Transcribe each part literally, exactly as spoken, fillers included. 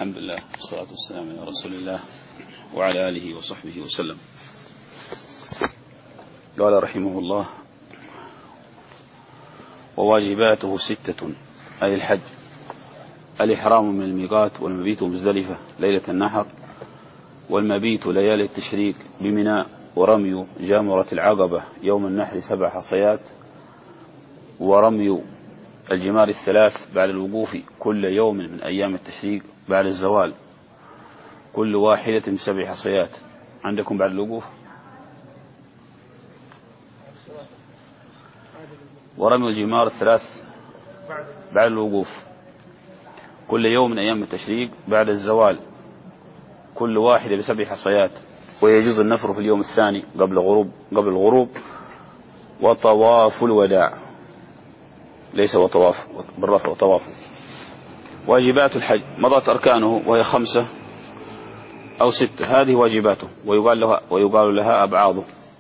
الحمد لله والصلاة والسلام على رسول الله وعلى آله وصحبه وسلم. قال رحمه الله: وواجباته ستة، أي الحج: الإحرام من الميقات، والمبيت مزدلفة ليلة النحر، والمبيت ليالي التشريك بمنى، ورمي جامرة العقبة يوم النحر سبع حصيات، ورمي الجمار الثلاث بعد الوقوف كل يوم من أيام التشريق بعد الزوال، كل واحدة بسبع حصيات. عندكم بعد الوقوف؟ ورمي الجمار الثلاث بعد الوقوف كل يوم من أيام التشريق بعد الزوال، كل واحدة بسبع حصيات. ويجوز النفر في اليوم الثاني قبل غروب قبل الغروب. وطواف الوداع، ليس وطواف بالرفع وطواف. واجبات الحج: مضت أركانه وهي خمسة أو ستة، هذه واجباته، ويقال لها, ويقال لها أبعاضه.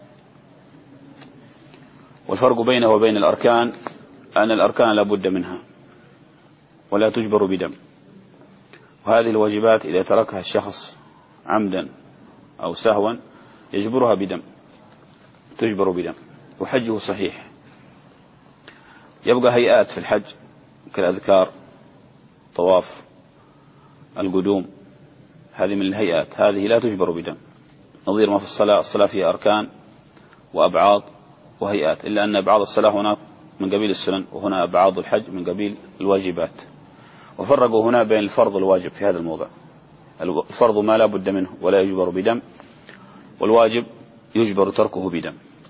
والفرق بينه وبين الأركان أن الأركان لا بد منها ولا تجبر بدم، وهذه الواجبات إذا تركها الشخص عمدا أو سهوا يجبرها بدم، تجبر بدم، وحجه صحيح. يبقى هيئات في الحج كالأذكار، طواف، القدوم، هذه من الهيئات، هذه لا تجبر بدم، نظير ما في الصلاة. الصلاة فيها أركان وأبعاض وهيئات، إلا أن أبعاض الصلاة هناك من قبيل السنن، وهنا أبعاض الحج من قبيل الواجبات. وفرقوا هنا بين الفرض والواجب في هذا الموضع. الفرض ما لا بد منه ولا يجبر بدم، والواجب يجبر تركه بدم.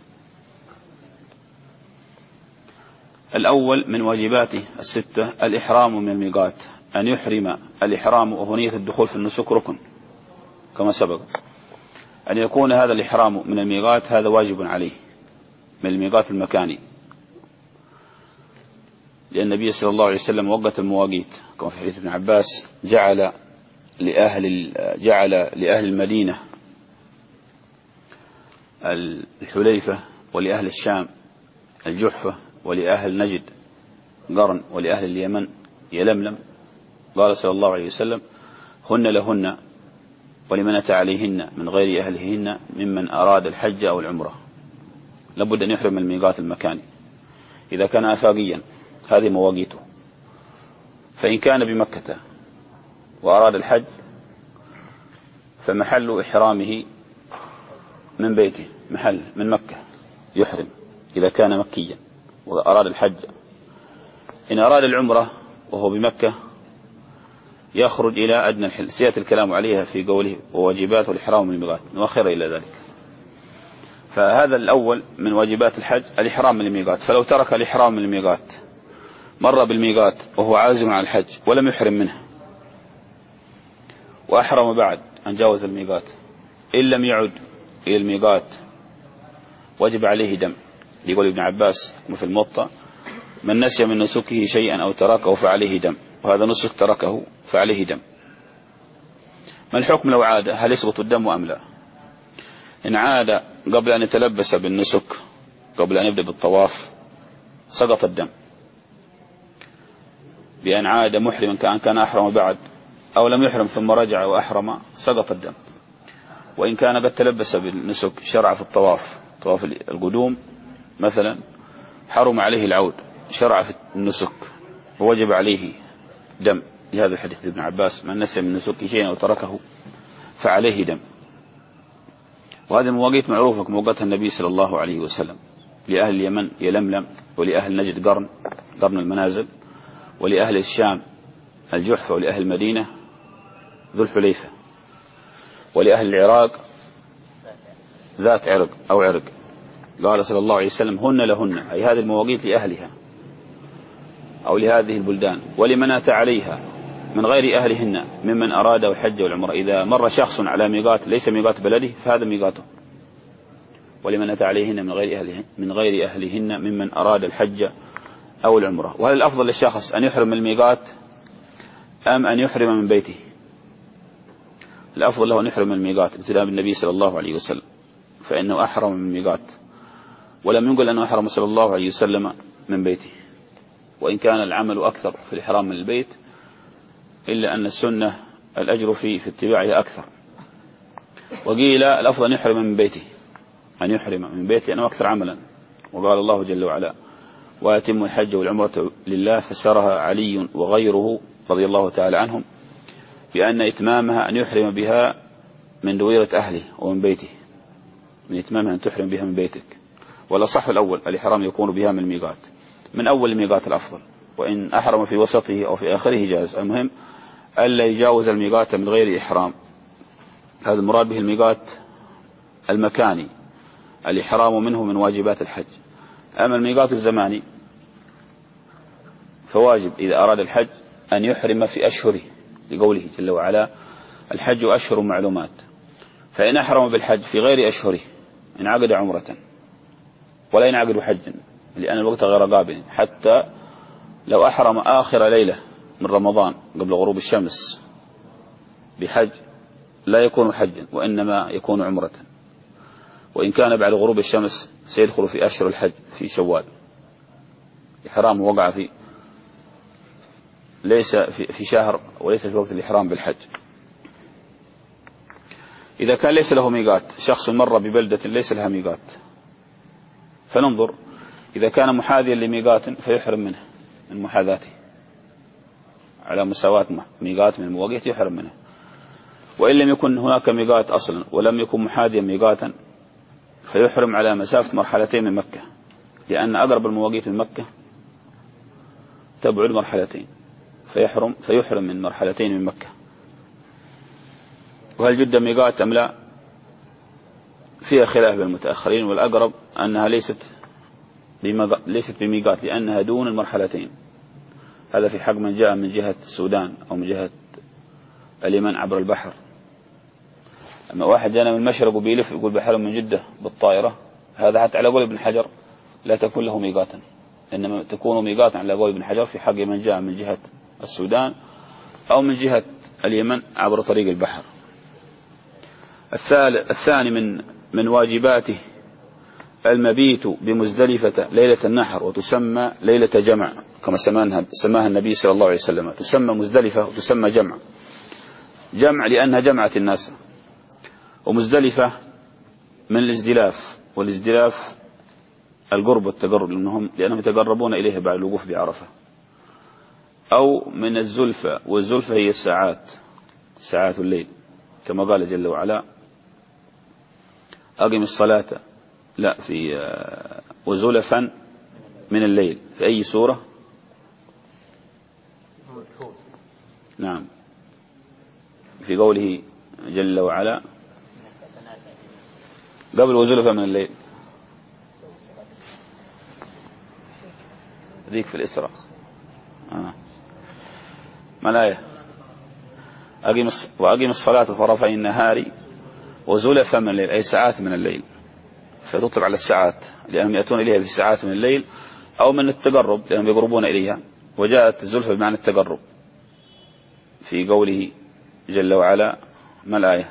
الأول من واجباته الستة: الإحرام من الميقات، أن يحرم. الإحرام وهو نية الدخول في النسك ركن كما سبق. أن يكون هذا الإحرام من الميقات هذا واجب عليه، من الميقات المكاني، لأن النبي صلى الله عليه وسلم وقت المواقيت كما في حديث ابن عباس: جعل لأهل جعل لأهل المدينة الحليفة، ولأهل الشام الجحفة، ولأهل نجد قرن، ولأهل اليمن يلملم. قال صلى الله عليه وسلم: هن لهن ولمن أتى عليهن من غير أهلهن ممن أراد الحج أو العمرة. لابد أن يحرم الميقات المكاني إذا كان آفاقيا، هذه مواقيته. فإن كان بمكة وأراد الحج فمحل إحرامه من بيته، محل من مكة يحرم إذا كان مكيا وأراد الحج. إن أراد العمرة وهو بمكة يخرج إلى أدنى الحل، سيأتي الكلام عليها في قوله: وواجبات الإحرام من الميقات، نؤخر إلى ذلك. فهذا الأول من واجبات الحج الإحرام من الميقات. فلو ترك الإحرام من الميقات، مر بالميقات وهو عازم على الحج ولم يحرم منه، وأحرم بعد أن جاوز الميقات، إن لم يعد إلى الميقات وجب عليه دم، يقول ابن عباس في الموطأ: من نسي من نسكه شيئا أو تركه فعليه دم، وهذا نسك تركه فعليه دم. ما الحكم لو عاد؟ هل يسقط الدم أم لا؟ إن عاد قبل أن يتلبس بالنسك، قبل أن يبدأ بالطواف، سقط الدم، بأن عاد محرما كأن كان أحرم بعد، أو لم يحرم ثم رجع وأحرم، سقط الدم. وإن كان قد تلبس بالنسك، شرع في الطواف، طواف القدوم مثلا، حرم عليه العود، شرع في النسك ووجب عليه دم، لهذا الحديث ابن عباس: من نسي من نسكه شيئا أو تركه فعليه دم. وهذه المواقيت معروفة كما وقتها النبي صلى الله عليه وسلم: لأهل اليمن يلملم، ولأهل نجد قرن قرن المنازل، ولأهل الشام الجحفة، ولأهل المدينة ذو الحليفة، ولأهل العراق ذات عرق أو عرق. قال صلى الله عليه وسلم: هن لهن، أي هذه المواقيت لأهلها أو لهذه البلدان، ولمن أتى عليها من غير أهلهن ممن أراد الحج والعمرة. إذا مر شخص على ميقات ليس ميقات بلده فهذا ميقاته. ولمن أتى عليهن من غير أهلهن من غير أهلهن ممن أراد الحج أو العمرة. وهل الأفضل للشخص أن يحرم من الميقات أم أن يحرم من بيته؟ الأفضل له أن يحرم من الميقات ابتداء بالنبي صلى الله عليه وسلم، فإنه أحرم من الميقات، ولم ينقل أنه أحرم صلى الله عليه وسلم من بيته. وإن كان العمل أكثر في الإحرام من البيت، إلا أن السنة الأجر في في اتباعه أكثر. وقيل الأفضل أن يحرم من بيته، أن يحرم من بيته لأنه أكثر عملا. وقال الله جل وعلا: وأتم الحج والعمرة لله، فسرها علي وغيره رضي الله تعالى عنهم بأن إتمامها أن يحرم بها من دويرة أهله ومن بيته، من إتمامها أن تحرم بها من بيتك. والأصح الأول الإحرام يكون بها من الميقات، من أول الميقات الأفضل، وإن أحرم في وسطه أو في آخره جاز. المهم ألا يجاوز الميقات من غير إحرام. هذا المراد به الميقات المكاني، الإحرام منه من واجبات الحج. أما الميقات الزماني فواجب إذا أراد الحج أن يحرم في أشهره، لقوله جل وعلا: الحج أشهر معلومات. فإن أحرم بالحج في غير أشهره انعقد عمرة ولا ينعقد حجا، لأن الوقت غير قابل. حتى لو أحرم آخر ليلة من رمضان قبل غروب الشمس بحج لا يكون حجا، وإنما يكون عمرة. وإن كان بعد غروب الشمس سيدخل في أشهر الحج في شوال. إحرامه وقع في ليس في شهر وليس في وقت الإحرام بالحج. إذا كان ليس له ميقات، شخص مر ببلدة ليس لها ميقات، فننظر إذا كان محاذيا لميقات فيحرم منه من محاذاته على مساواة ميقات من المواقيت يحرم منه. وإن لم يكن هناك ميقات أصلا ولم يكن محاذيا ميقاتا فيحرم على مسافة مرحلتين من مكة، لأن أقرب المواقيت من مكة تبعد مرحلتين، فيحرم فيحرم من مرحلتين من مكة. وهل جدة ميقات أم لا فيها خلاف بين المتأخرين، والأقرب أنها ليست ليست بميقات لأنها دون المرحلتين. هذا في حق من جاء من جهة السودان أو من جهة اليمن عبر البحر. أما واحد جاءنا من المشرق وبيلف يقول بحرم من جدة بالطائرة، هذا حتى على قول ابن حجر لا تكون له ميقاتا، إنما تكون ميقاتا على قول ابن حجر في حق من جاء من جهة السودان أو من جهة اليمن عبر طريق البحر. الثاني من من واجباته المبيت بمزدلفة ليلة النحر، وتسمى ليلة جمع كما سماها النبي صلى الله عليه وسلم. تسمى مزدلفة وتسمى جمع، جمع لأنها جمعت الناس، ومزدلفة من الازدلاف، والازدلاف القرب والتقرب لأنهم, لأنهم يتقربون إليه بعد الوقوف بعرفة. أو من الزلفة، والزلفة هي الساعات، ساعات الليل، كما قال جل وعلا: أقم الصلاة لا في وزلفا من الليل. في أي سورة؟ نعم، في قوله جل وعلا قبل وزلفا من الليل، ذيك في الإسراء. آه. ما الآية؟ أقم وأقم الصلاة طرفي النهار وزلفا من الليل، أي ساعات من الليل. فتطلق على الساعات لأنهم يأتون إليها في ساعات من الليل، أو من التقرب لأنهم يقربون إليها. وجاءت الزلفة بمعنى التقرب في قوله جل وعلا: ما الآية؟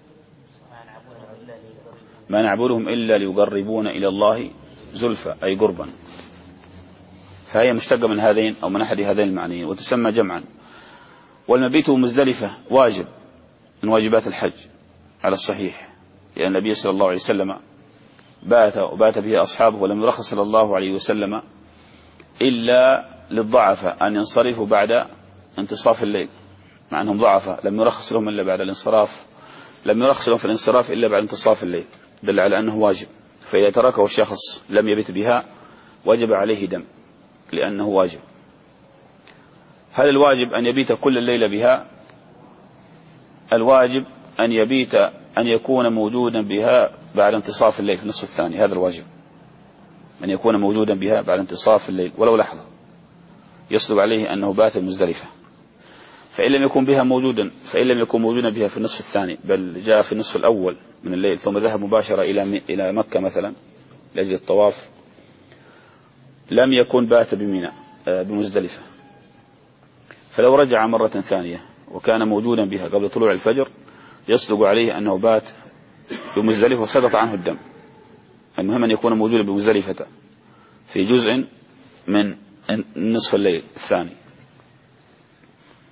ما نعبدهم إلا ليقربون إلى الله زلفى، أي قربا. فهي مشتقة من هذين أو من أحد هذين المعنيين، وتسمى جمعا. والمبيت مزدلفة واجب من واجبات الحج على الصحيح، لأن النبي صلى الله عليه وسلم بات وبات به أصحابه، ولم يرخص صلى الله عليه وسلم إلا للضعفة أن ينصرفوا بعد انتصاف الليل، مع أنهم ضعفة لم يرخص لهم إلا بعد الانصراف، لم يرخص لهم في الانصراف إلا بعد انتصاف الليل، دل على أنه واجب. فإذا تركه الشخص لم يبت بها وجب عليه دم، لأنه واجب. هل الواجب أن يبيت كل الليل بها؟ الواجب أن يبيت أن يكون موجودا بها بعد انتصاف الليل في النصف الثاني، هذا الواجب، أن يكون موجودا بها بعد انتصاف الليل ولو لحظة، يصدق عليه أنه بات المزدلفة. فإن لم يكن بها موجودا فإن لم يكن موجودا بها في النصف الثاني، بل جاء في النصف الأول من الليل ثم ذهب مباشرة إلى إلى مكة مثلا لأجل الطواف، لم يكن بات بمنى بمزدلفة. فلو رجع مرة ثانية وكان موجودا بها قبل طلوع الفجر يصدق عليه أنه بات بمزدلفة وسقط عنه الدم. المهم أن يكون موجودا بمزدلفة في جزء من نصف الليل الثاني.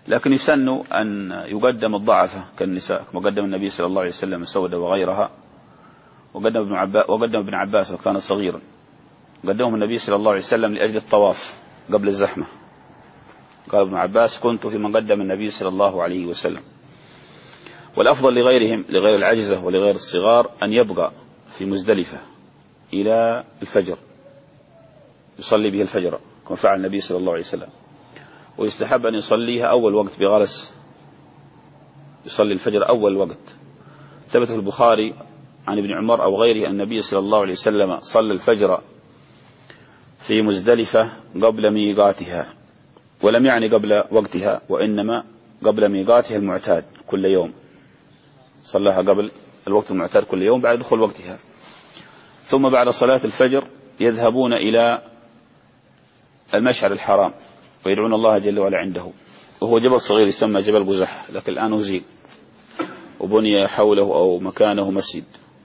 لكن يسن أن يقدم الضعفة كالنساء، كما قدم النبي صلى الله عليه وسلم السودة وغيرها، وقدم ابن عباس وقدم ابن عباس وكان صغيرا، قدمهم النبي صلى الله عليه وسلم لأجل الطواف قبل الزحمة. قال ابن عباس: كنت في من قدم النبي صلى الله عليه وسلم. والأفضل لغيرهم، لغير العجزة ولغير الصغار، أن يبقى في مزدلفة إلى الفجر يصلي به الفجر كما فعل النبي صلى الله عليه وسلم. ويستحب أن يصليها أول وقت بغلس، يصلي الفجر أول وقت. ثبت في البخاري عن ابن عمر أو غيره أن النبي صلى الله عليه وسلم صلى الفجر في مزدلفة قبل ميقاتها، ولم يعني قبل وقتها، وإنما قبل ميقاتها المعتاد كل يوم، صلىها قبل الوقت المعتاد كل يوم بعد دخول وقتها. ثم بعد صلاة الفجر يذهبون إلى المشعر الحرام ويدعون الله جل وعلا عنده، وهو جبل صغير يسمى جبل قزح، لكن الآن أزيل وبني حوله أو مكانه مسجد.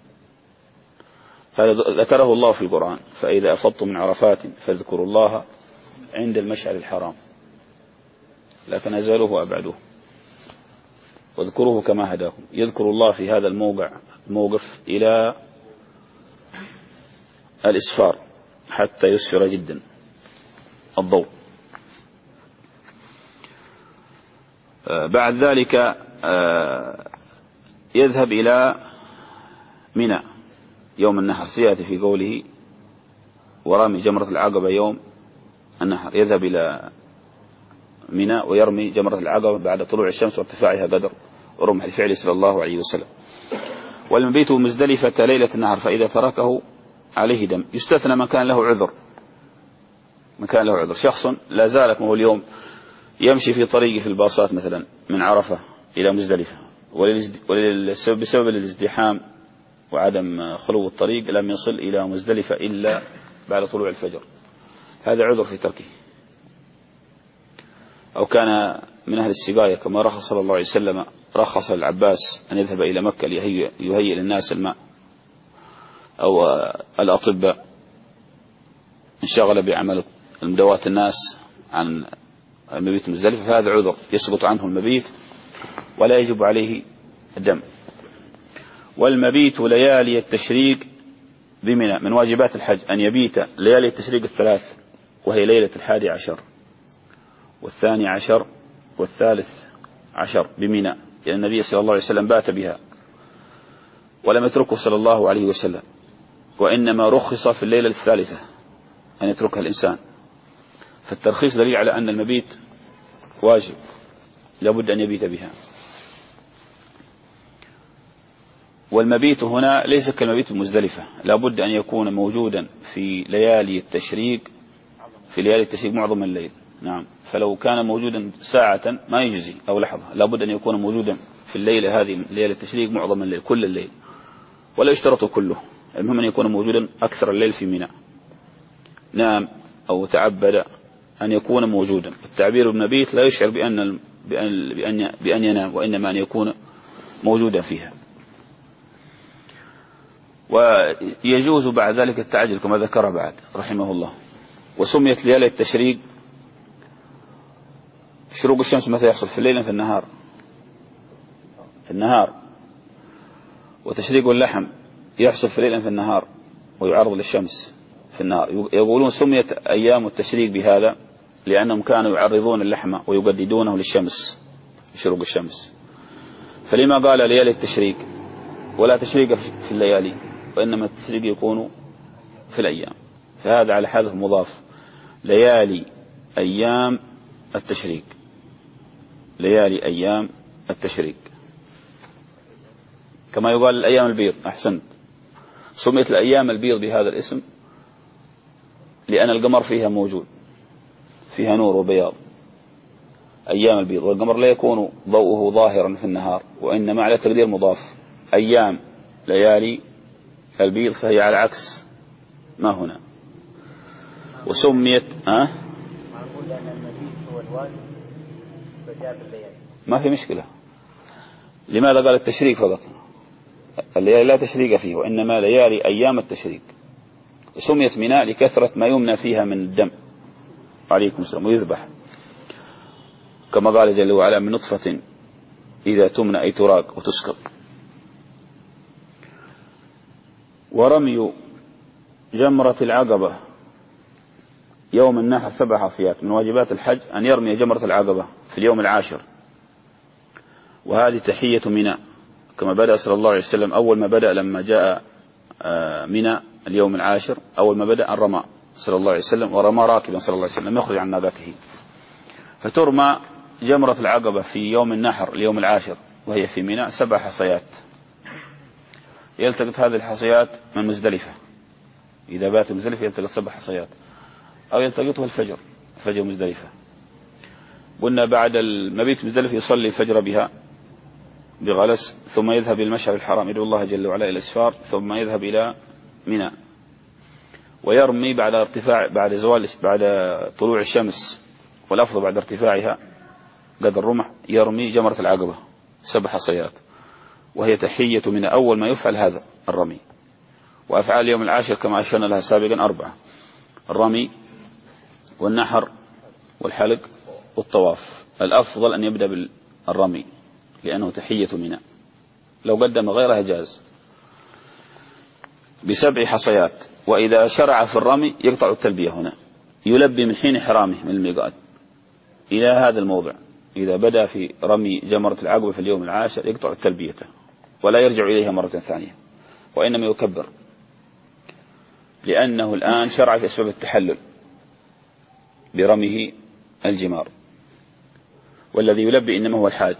هذا ذكره الله في القرآن: فإذا أفضتم من عرفات فاذكروا الله عند المشعر الحرام لا تنازلوه وأبعدوه واذكروه كما هداكم. يذكر الله في هذا الموقع الموقف إلى الإسفار حتى يسفر جدا الضوء. بعد ذلك يذهب إلى منى يوم النحر، سيأتي في قوله: ورمي جمرة العقبة يوم النحر. يذهب إلى منى ويرمي جمرة العقبة بعد طلوع الشمس وارتفاعها قدر رمح لفعله صلى الله عليه وسلم. والمبيت مزدلفة ليلة النحر، فإذا تركه عليه دم. يستثنى من كان له عذر، من كان له عذر، شخص لا زالت هو اليوم يمشي في طريقه في الباصات مثلا من عرفة إلى مزدلفة، بسبب الازدحام وعدم خلو الطريق لم يصل إلى مزدلفة إلا بعد طلوع الفجر، هذا عذر في تركه. أو كان من أهل السقاية كما رخص صلى الله عليه وسلم، رخص العباس أن يذهب إلى مكة ليهيئ للناس الماء، أو الأطباء انشغل بعمل المداواة الناس عن المبيت مزدلفة، فهذا عذر يسقط عنه المبيت ولا يجب عليه الدم. والمبيت ليالي التشريق بمنى، من واجبات الحج أن يبيت ليالي التشريق الثلاث، وهي ليلة الحادي عشر والثاني عشر والثالث عشر بمنى، لأن النبي صلى الله عليه وسلم بات بها ولم يتركه صلى الله عليه وسلم، وإنما رخص في الليلة الثالثة أن يتركها الإنسان. فالترخيص دليل على أن المبيت واجب، لابد أن يبيت بها. والمبيت هنا ليس كالمبيت المزدلفة، لابد أن يكون موجودا في ليالي التشريق، في ليالي التشريق معظم الليل. نعم، فلو كان موجودا ساعة ما يجزي أو لحظة، لابد أن يكون موجودا في الليلة هذه ليالي التشريق معظم الليل، كل الليل، ولا يشترط كله، المهم أن يكون موجودا أكثر الليل في منى. نام أو تعبد أن يكون موجودا. التعبير بالمبيت لا يشعر بأن بأن بأن, بأن ينام، وإنما أن يكون موجودا فيها. ويجوز بعد ذلك التعجل كما ذكر بعد رحمه الله. وسميت ليالي التشريق، شروق الشمس متى يحصل؟ في الليل في النهار؟ في النهار. وتشريق اللحم يحصل في الليل في النهار ويعرض للشمس في النهار. يقولون سميت أيام التشريق بهذا لأنهم كانوا يعرضون اللحم ويقددونه للشمس، شروق الشمس. فلما قال ليالي التشريق ولا تشريق في الليالي، وإنما التشريق يكون في الأيام، فهذا على حذف مضاف. ليالي أيام التشريق، ليالي أيام التشريق، كما يقال الأيام البيض. أحسنت، سميت الأيام البيض بهذا الاسم لأن القمر فيها موجود، فيها نور وبياض، أيام البيض. والقمر لا يكون ضوءه ظاهرا في النهار، وإنما على تقدير مضاف. أيام ليالي البيض فهي على عكس ما هنا. وسميت أه؟ ما في مشكلة. لماذا قال التشريق فقط؟ الليالي لا تشريق فيه، وإنما ليالي أيام التشريق. وسميت منى لكثرة ما يمنى فيها من الدم عليكم السلام ويذبح، كما قال جل وعلا من نطفة إذا تمنى أي تراق وتسقط. ورمي جمرة العقبة يوم النحر سبع حصيات. من واجبات الحج أن يرمي جمرة العقبة في اليوم العاشر، وهذه تحية منى كما بدأ صلى الله عليه وسلم. أول ما بدأ لما جاء منى اليوم العاشر أول ما بدأ الرمى صلى الله عليه وسلم، ورمى راكبا صلى الله عليه وسلم يخرج عن ناقته. فترمى جمرة العقبة في يوم النحر اليوم العاشر وهي في منى سبع حصيات. يلتقط هذه الحصيات من مزدلفة، إذا بات مزدلفة يلتقط سبع حصيات، أو يلتقطها الفجر فجر مزدلفة. قلنا بعد المبيت مزدلفة يصلي الفجر بها بغلس، ثم يذهب إلى المشعر الحرام يدعو الله جل وعلا إلى الإسفار، ثم يذهب إلى منى ويرمي بعد ارتفاع بعد زوال بعد طلوع الشمس، والأفضل بعد ارتفاعها قدر الرمح يرمي جمرة العقبة سبع حصيات، وهي تحية من أول ما يفعل هذا الرمي. وأفعال اليوم العاشر كما أشرنا لها سابقا أربعة: الرمي والنحر والحلق والطواف. الأفضل أن يبدأ بالرمي لأنه تحية منى، لو قدم غيرها جاز بسبع حصيات. وإذا شرع في الرمي يقطع التلبية هنا، يلبي من حين حرامه من الميقات إلى هذا الموضع. إذا بدأ في رمي جمرة العقبة في اليوم العاشر يقطع التلبية ولا يرجع إليها مرة ثانية، وإنما يكبر، لأنه الآن شرع في أسباب التحلل برميه الجمار، والذي يلبي إنما هو الحاج.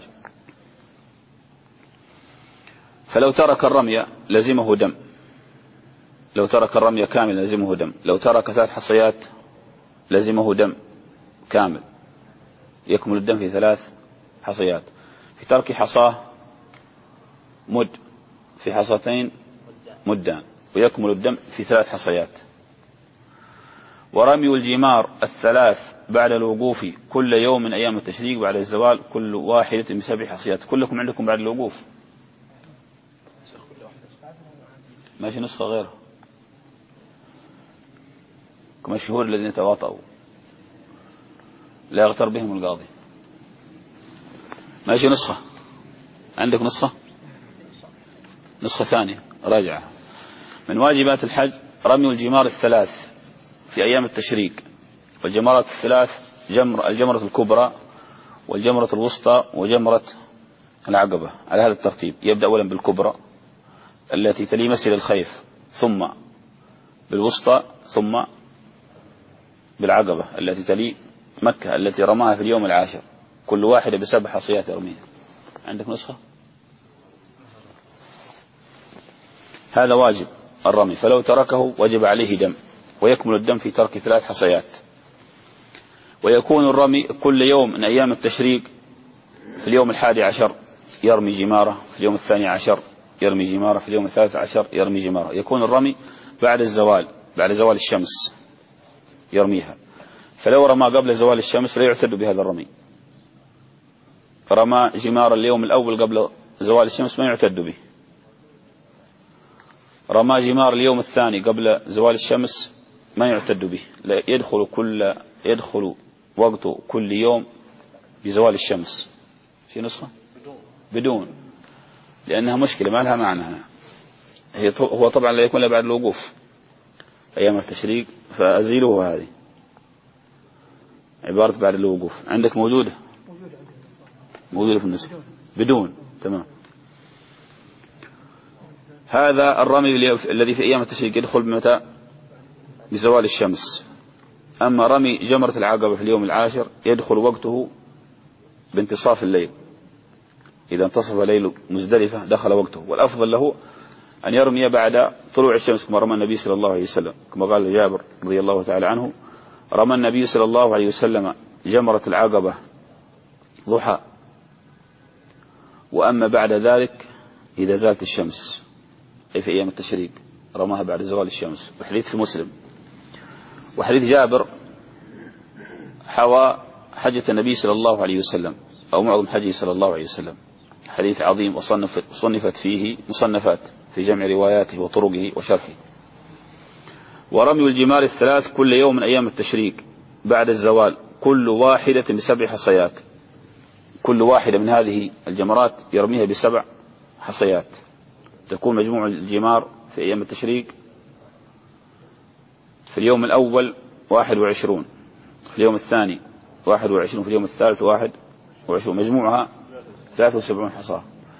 فلو ترك الرمي لزمه دم، لو ترك الرمي كامل لزمه دم، لو ترك ثلاث حصيات لزمه دم كامل، يكمل الدم في ثلاث حصيات. في ترك حصاه مد، في حصتين مدان، ويكمل الدم في ثلاث حصيات. ورمي الجمار الثلاث بعد الوقوف كل يوم من أيام التشريق بعد الزوال كل واحدة بسبع حصيات. كلكم عندكم بعد الوقوف ماشي نسخة غيرها كما الشهور الذين تواطؤوا لا يغتر بهم القاضي. ماشي نسخة عندك نسخة نسخة ثانية راجعة. من واجبات الحج رمي الجمار الثلاث في أيام التشريق، والجمرات الثلاث جمر الجمرة الكبرى والجمرة الوسطى وجمرة العقبة على هذا الترتيب. يبدأ أولا بالكبرى التي تلي مسجد الخيف، ثم بالوسطى، ثم بالعقبة التي تلي مكة التي رماها في اليوم العاشر، كل واحدة بسبع حصيات يرميها. عندك نسخة؟ هذا واجب الرمي، فلو تركه وجب عليه دم، ويكمل الدم في ترك ثلاث حصيات. ويكون الرمي كل يوم من أيام التشريق. في اليوم الحادي عشر يرمي جمارة، في اليوم الثاني عشر يرمي جمارة، في اليوم الثالث عشر يرمي جمارة. يكون الرمي بعد الزوال، بعد زوال الشمس يرميها. فلو رمى قبل زوال الشمس لا يعتد بهذا الرمي. رمى جمار اليوم الأول قبل زوال الشمس ما يعتد به. رمى جمار اليوم الثاني قبل زوال الشمس ما يعتد به. لا يدخل كل يدخل وقت كل يوم بزوال الشمس. في نسخة بدون، لأنها مشكلة ما لها معنى هنا. هي هو طبعا لا يكون إلا بعد الوقوف أيام التشريق، فأزيله هذه عبارة بعد الوقوف. عندك موجودة موجودة في النسخة بدون. تمام. هذا الرمي الذي في أيام التشريق يدخل متى؟ بزوال الشمس. أما رمي جمرة العقبة في اليوم العاشر يدخل وقته بانتصاف الليل. إذا انتصف ليل مزدلفة دخل وقته، والأفضل له أن يرمي بعد طلوع الشمس كما رمى النبي صلى الله عليه وسلم، كما قال جابر رضي الله تعالى عنه: رمى النبي صلى الله عليه وسلم جمرة العقبة ضحى، وأما بعد ذلك إذا زالت الشمس، أي في أيام التشريق رماها بعد زوال الشمس. وحديث في مسلم. وحديث جابر حوى حجة النبي صلى الله عليه وسلم أو معظم حجه صلى الله عليه وسلم، حديث عظيم وصنفت, وصنفت فيه مصنفات في جمع رواياته وطرقه وشرحه. ورمي الجمار الثلاث كل يوم من أيام التشريق بعد الزوال كل واحدة بسبع حصيات. كل واحدة من هذه الجمرات يرميها بسبع حصيات، تكون مجموع الجمار في أيام التشريق في اليوم الأول واحد وعشرون، في اليوم الثاني واحد وعشرون، في اليوم الثالث واحد وعشرون، مجموعها ثلاثة وسبعون حصاة،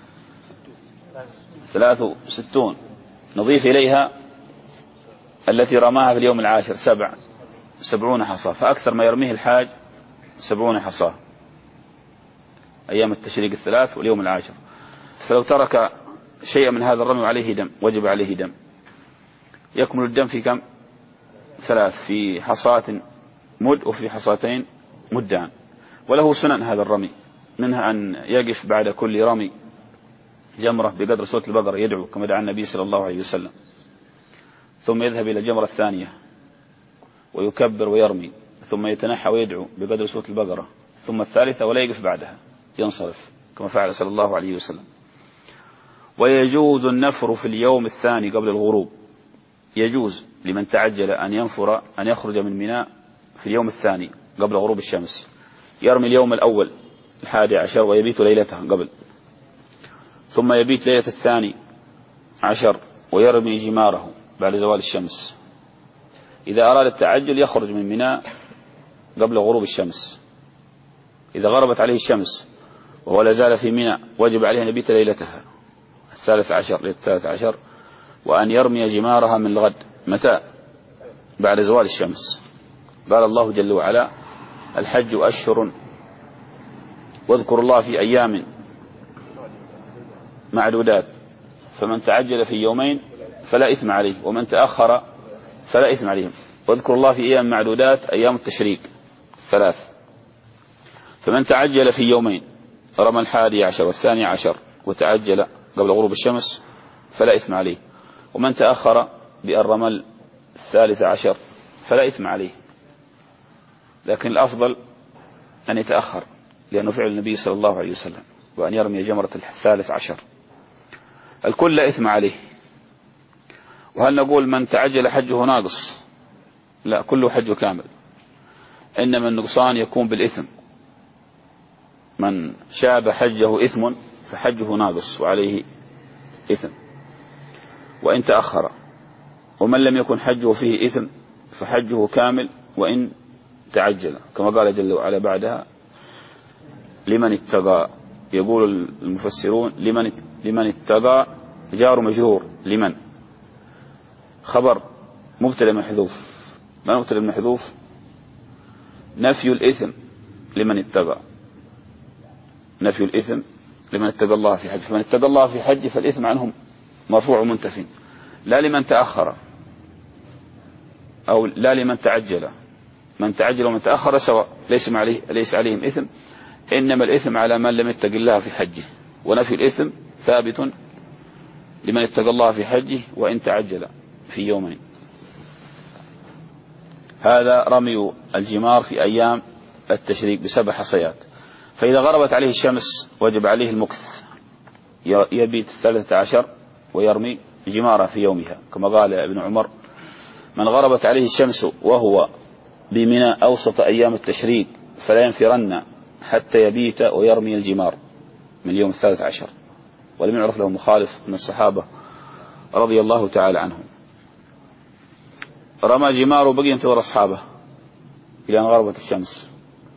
ثلاثة وستون. نضيف إليها التي رماها في اليوم العاشر سبع سبعون حصاة، فأكثر ما يرميه الحاج سبعون حصاة أيام التشريق الثلاث واليوم العاشر. فلو ترك شيئا من هذا الرمي عليه دم وجب عليه دم. يكمل الدم في كم؟ ثلاث، في حصاة مد وفي حصاتين مدان. وله سنن هذا الرمي، منها أن يقف بعد كل رمي جمرة بقدر سورة البقرة يدعو كما دعا النبي صلى الله عليه وسلم، ثم يذهب إلى الجمرة الثانية ويكبر ويرمي، ثم يتنحى ويدعو بقدر سورة البقرة، ثم الثالثة ولا يقف بعدها ينصرف كما فعل صلى الله عليه وسلم. ويجوز النفر في اليوم الثاني قبل الغروب، يجوز لمن تعجل أن ينفر أن يخرج من ميناء في اليوم الثاني قبل غروب الشمس، يرمي اليوم الأول الحادي عشر ويبيت ليلته قبل، ثم يبيت ليلة الثاني عشر ويرمي جماره بعد زوال الشمس. إذا أراد التعجل يخرج من ميناء قبل غروب الشمس، إذا غربت عليه الشمس وهو لا زال في ميناء وجب عليه أن يبيت ليلتها الثالث عشر ليلة الثالث عشر، وأن يرمي جمارها من الغد متى؟ بعد زوال الشمس. قال الله جل وعلا: الحج أشهر واذكروا الله في أيام معدودات، فمن تعجل في يومين فلا إثم عليه ومن تأخر فلا إثم عليهم. واذكروا الله في أيام معدودات أيام التشريق الثلاث، فمن تعجل في يومين رمى الحادي عشر والثاني عشر وتعجل قبل غروب الشمس فلا إثم عليه، ومن تأخر بأن رمى الثالث عشر فلا إثم عليه، لكن الأفضل أن يتأخر لأنه فعل النبي صلى الله عليه وسلم، وأن يرمي جمرة الثالث عشر. الكل لا إثم عليه. وهل نقول من تعجل حجه ناقص؟ لا، كله حجه كامل، إنما النقصان يكون بالإثم. من شاب حجه إثم فحجه ناقص وعليه إثم وإن تأخر، ومن لم يكن حجه فيه إثم فحجه كامل وإن تعجل، كما قال جل وعلا بعدها: لمن اتقى. يقول المفسرون: لمن لمن اتقى جار مجرور، لمن خبر مبتدأ محذوف. ما مبتدأ محذوف؟ نفي الإثم لمن اتقى، نفي الإثم لمن اتقى الله في حج، فمن اتقى الله في حج فالإثم عنهم مرفوع منتف، لا لمن تأخر أو لا لمن تعجل. من تعجل ومن تأخر سواء، ليس عليه ليس عليهم إثم، إنما الإثم على من لم يتق الله في حجه، ونفي الإثم ثابت لمن اتقى الله في حجه وإن تعجل في يومين. هذا رمي الجمار في أيام التشريق بسبع حصيات. فإذا غربت عليه الشمس وجب عليه المكث، يبيت الثالثة عشر ويرمي جمارة في يومها، كما قال ابن عمر: من غربت عليه الشمس وهو بمنى أوسط أيام التشريق فلا ينفرن حتى يبيت ويرمي الجمار من اليوم الثالث عشر. ولم يعرف له مخالف من الصحابة رضي الله تعالى عنهم. رمى جمار وبقي ينتظر أصحابه إلى أن غربت الشمس،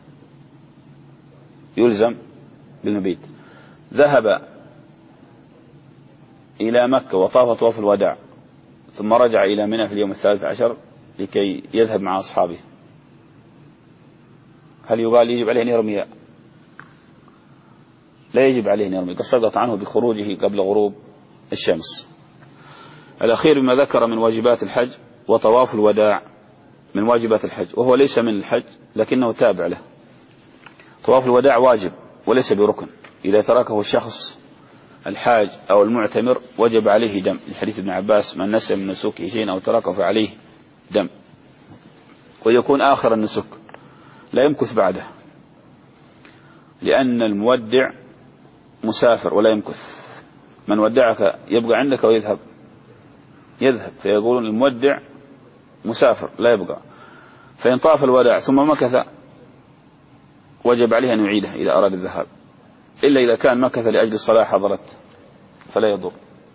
يلزم بالمبيت. ذهب إلى مكة وطاف طواف الوداع، ثم رجع إلى منى في اليوم الثالث عشر لكي يذهب مع أصحابه، هل يقال يجب عليه أن يرمي؟ لا يجب عليه أن يرمي، قد سقط عنه بخروجه قبل غروب الشمس. الأخير بما ذكر من واجبات الحج: وطواف الوداع من واجبات الحج، وهو ليس من الحج لكنه تابع له. طواف الوداع واجب وليس بركن، إذا تركه الشخص الحاج أو المعتمر وجب عليه دم، لحديث ابن عباس: من نسى من نسوكه شيئا أو تركه فعليه دم. ويكون آخر النسك لا يمكث بعده، لأن المودع مسافر ولا يمكث. من ودعك يبقى عندك ويذهب يذهب، فيقولون المودع مسافر لا يبقى. فإن طاف الوداع ثم مكث وجب عليه أن يعيده إذا أراد الذهاب. إلا إذا كان مكث لأجل الصلاة حضرت فلا يضر.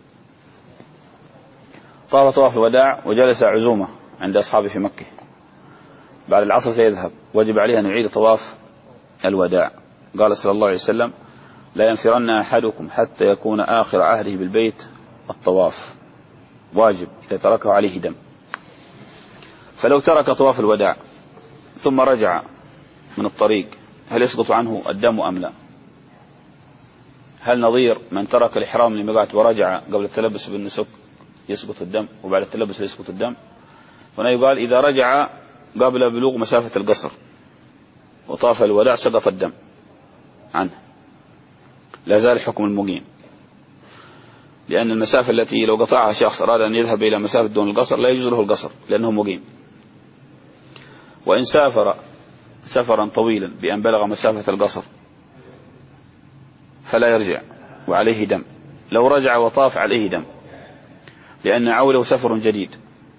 طاف طواف الوداع وجلس عزومة عند أصحابه في مكة، بعد العصر سيذهب، وجب عليه أن يعيد طواف الوداع. قال صلى الله عليه وسلم: لا ينفرن أحدكم حتى يكون آخر عهده بالبيت الطواف، واجب، إذا تركه عليه دم. فلو ترك طواف الوداع ثم رجع من الطريق هل يسقط عنه الدم أم لا؟ هل نظير من ترك الإحرام للميقات ورجع قبل التلبس بالنسك يسقط الدم وبعد التلبس يسقط الدم؟ هنا يقال إذا رجع قبل بلوغ مسافة القصر وطاف الوداع سقط الدم عنه، لا زال حكم المقيم، لأن المسافة التي لو قطعها شخص أراد أن يذهب إلى مسافة دون القصر لا يجوز له القصر لأنه مقيم. وإن سافر سفرا طويلا بأن بلغ مسافة القصر فلا يرجع وعليه دم، لو رجع وطاف عليه دم، لأن عوله سفر جديد.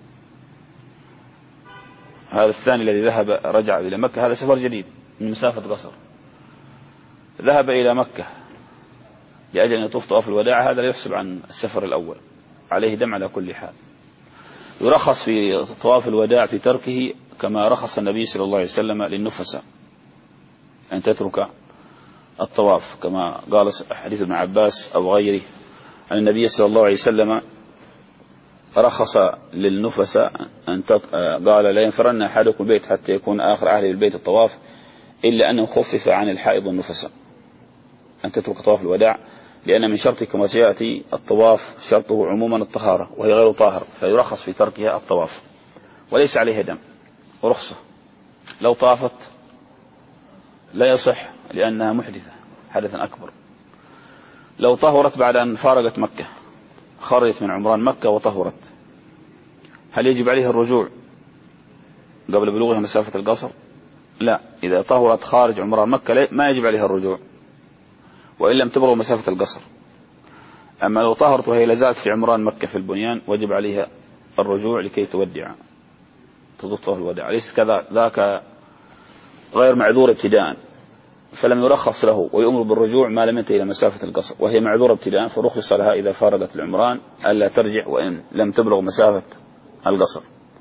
هذا الثاني الذي ذهب رجع إلى مكة هذا سفر جديد من مسافة قصر، ذهب إلى مكة لأجل أن يطوف طواف الوداع، هذا لا يحسب عن السفر الأول، عليه دم على كل حال. يرخص في طواف الوداع في تركه كما رخص النبي صلى الله عليه وسلم للنفساء أن تترك الطواف، كما قال حديث ابن عباس أو غيره أن النبي صلى الله عليه وسلم رخص للنفساء أن تط... قال: لا ينفرن أحدكم البيت حتى يكون آخر عهده بالبيت الطواف، إلا أنه خفف عن الحائض والنفساء أن تترك طواف الوداع، لأن من شرط كما سيأتي الطواف شرطه عموما الطهارة وهي غير طاهر، فيرخص في تركها الطواف وليس عليها دم ورخصة. لو طافت لا يصح لأنها محدثة حدثا أكبر. لو طهرت بعد أن فارقت مكة، خرجت من عمران مكة وطهرت، هل يجب عليها الرجوع قبل بلوغها مسافة القصر؟ لا، إذا طهرت خارج عمران مكة ما يجب عليها الرجوع وإن لم تبلغ مسافة القصر. أما لو طهرت وهي لازالت في عمران مكة في البنيان وجب عليها الرجوع لكي تودع تطوف طواف الوداع. ليس كذا ذاك غير معذور ابتداء فلم يرخص له ويؤمر بالرجوع ما لم ينتهي إلى مسافة القصر، وهي معذورة ابتداء فرخص لها إذا فارقت العمران ألا ترجع وإن لم تبلغ مسافة القصر.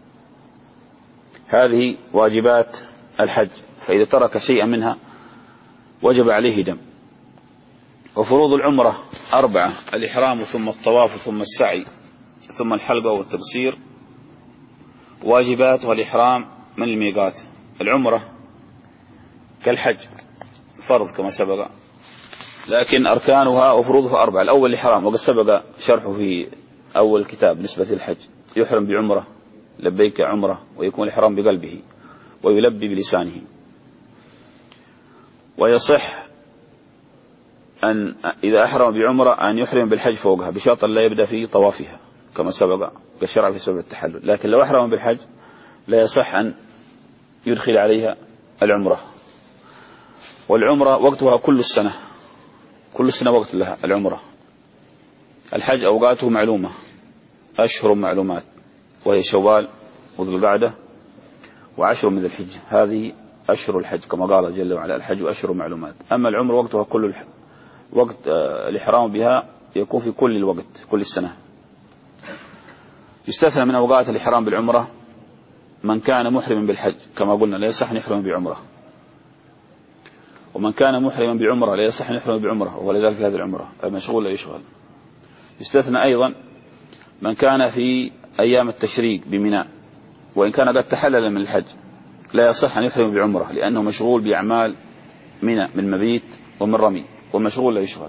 هذه واجبات الحج، فإذا ترك شيئا منها وجب عليه دم. وفروض العمرة أربعة: الإحرام ثم الطواف ثم السعي ثم الحلقة والتقصير. واجباتها الإحرام من الميقات. العمرة كالحج فرض كما سبق، لكن أركانها وفروضها أربعة. الأول الإحرام وقد سبق شرحه في أول الكتاب بالنسبة للحج، يحرم بعمرة لبيك عمرة ويكون الإحرام بقلبه ويلبي بلسانه. ويصح أن إذا أحرم بعمرة أن يحرم بالحج فوقها بشرط لا يبدأ في طوافها كما سبق كشرع في سبب التحلل، لكن لو أحرم بالحج لا يصح أن يدخل عليها العمرة. والعمرة وقتها كل السنة، كل السنة وقت لها العمرة. الحج أوقاته معلومة، أشهر معلومات، وهي شوال وذو القعدة وعشر من ذي الحجة، هذه أشهر الحج كما قال جل وعلا: الحج أشهر معلومات. أما العمرة وقتها كل الحج، وقت الإحرام بها يكون في كل الوقت كل السنة. يستثنى من أوقات الإحرام بالعمرة من كان محرما بالحج كما قلنا لا يصح أن يحرم بعمرة، ومن كان محرما بعمرة لا يصح أن يحرم بعمرة ولا يزال في هذه العمرة المشغول لا يشغل. يستثنى أيضا من كان في أيام التشريق بميناء وإن كان قد تحلل من الحج لا يصح أن يحرم بعمرة لأنه مشغول بأعمال منى من مبيت ومن رمي، والمشغول لا يشغل.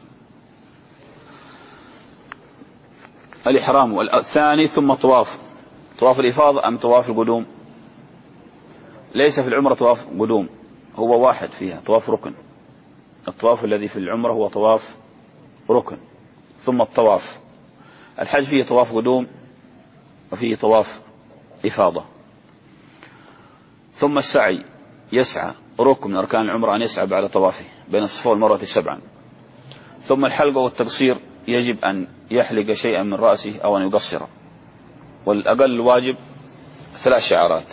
الإحرام الثاني ثم طواف، طواف الإفاضة أم طواف القدوم؟ ليس في العمرة طواف قدوم، هو واحد فيها طواف ركن. الطواف الذي في العمرة هو طواف ركن ثم الطواف. الحج فيه طواف قدوم وفيه طواف إفاضة. ثم السعي، يسعى، ركن من أركان العمرة أن يسعى بعد طوافه بين الصفا والمروة سبعا. ثم الحلقة والتقصير، يجب أن يحلق شيئا من رأسه أو أن يقصر، والأقل الواجب ثلاث شعرات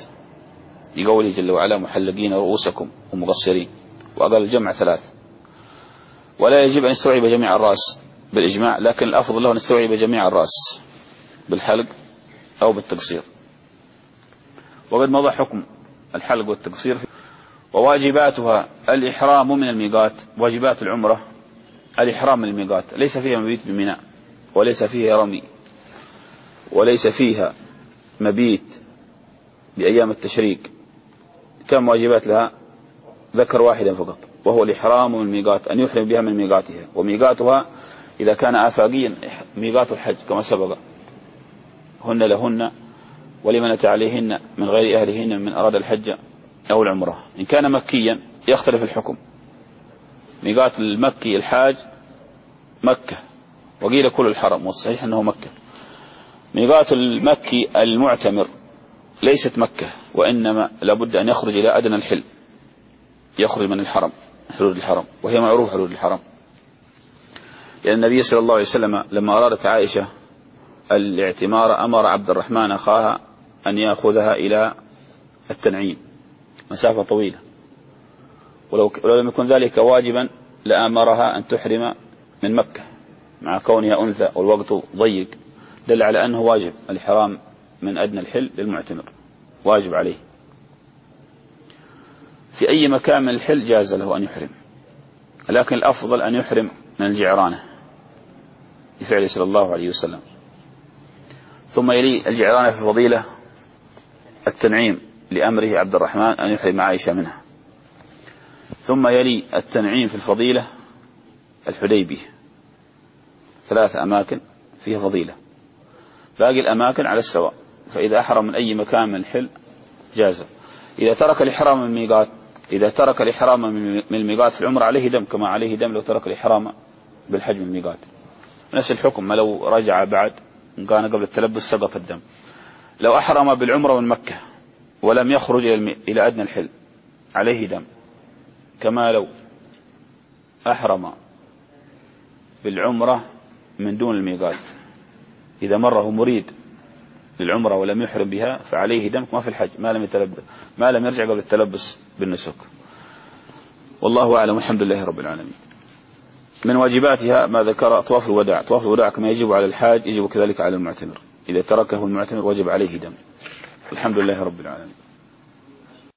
لقوله جل وعلا: محلقين رؤوسكم ومقصرين، وأقل الجمع ثلاث. ولا يجب أن يستوعب جميع الرأس بالإجماع، لكن الأفضل له أن يستوعب جميع الرأس بالحلق أو بالتقصير. وقد مضى حكم الحلق والتقصير. وواجباتها الإحرام من الميقات. واجبات العمرة الإحرام من الميقات، ليس فيها مبيت بمنى، وليس فيها رمي، وليس فيها مبيت بأيام التشريق. كم واجبات لها؟ ذكر واحدا فقط، وهو الإحرام من الميقات، أن يحرم بها من ميقاتها. وميقاتها إذا كان آفاقيا ميقات الحج كما سبق، هن لهن ولمن أتى عليهن من غير أهلهن من أراد الحج أو العمرة. إن كان مكيا يختلف الحكم. ميقات المكي الحاج مكة، وقيل كل الحرم، والصحيح أنه مكة. ميقات المكي المعتمر ليست مكة، وإنما لابد أن يخرج إلى أدنى الحل، يخرج من الحرم، حدود الحرم، وهي معروف حدود الحرم. لأن النبي صلى الله عليه وسلم لما أرادت عائشة الاعتمار أمر عبد الرحمن أخاها أن يأخذها إلى التنعيم، مسافة طويلة، ولو لم يكن ذلك واجبا لأمرها أن تحرم من مكة مع كونها أنثى والوقت ضيق، دل على أنه واجب الإحرام من أدنى الحل للمعتمر، واجب عليه. في أي مكان من الحل جاز له أن يحرم، لكن الأفضل أن يحرم من الجعرانة لفعله صلى الله عليه وسلم. ثم يلي الجعرانة في فضيلة التنعيم لأمره عبد الرحمن أن يحرم عائشة منها. ثم يلي التنعيم في الفضيلة الحديبية، ثلاث أماكن فيها فضيلة، باقي الأماكن على السواء. فإذا أحرم من أي مكان من الحل جاز. إذا ترك الإحرام من الميقات، إذا ترك الإحرام من الميقات في العمر عليه دم، كما عليه دم لو ترك الإحرام بالحج من الميقات. نفس الحكم، ما لو رجع بعد إن كان قبل التلبس سقط الدم. لو أحرم بالعمرة من مكة ولم يخرج إلى أدنى الحل عليه دم، كما لو أحرم بالعمرة من دون الميقات، إذا مره مريد للعمرة ولم يحرم بها فعليه دم ما في الحج، ما لم يتلبس، ما لم يرجع قبل التلبس بالنسك. والله أعلم، الحمد لله رب العالمين. من واجباتها ما ذكر طواف الوداع. طواف الوداع كما يجب على الحاج يجب كذلك على المعتمر، إذا تركه المعتمر وجب عليه دم. الحمد لله رب العالمين.